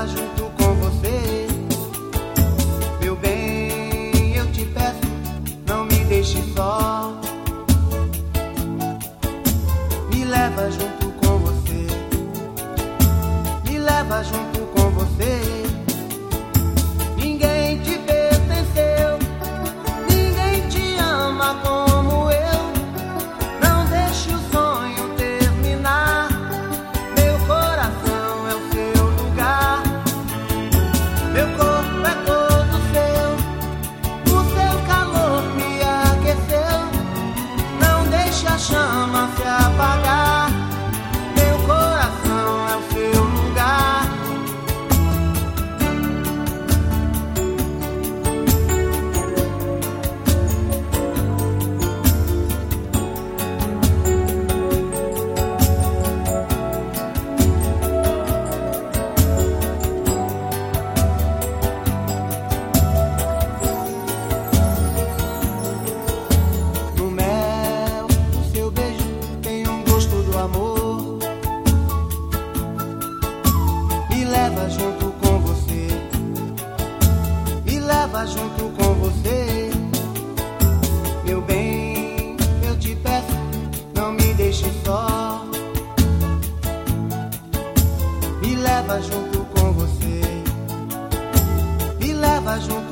leva junto com você. Meu bem, eu te peço, não me deixe só. Me leva junto com você. Me leva junto com você. Ninguém te pertenceu, ninguém te ama como eu. Não deixe o sonho terminar. Meu coração é o seu lugar. Meu corpo é todo seu. O seu calor me aqueceu. Não deixe a chama se apagar. Meu coração é o seu lugar. No mel do seu beijo tem um gosto do amor. Me leva junto com você. Me leva junto com você. Meu bem, eu te peço, não me deixe só. Me leva junto com você. Me leva junto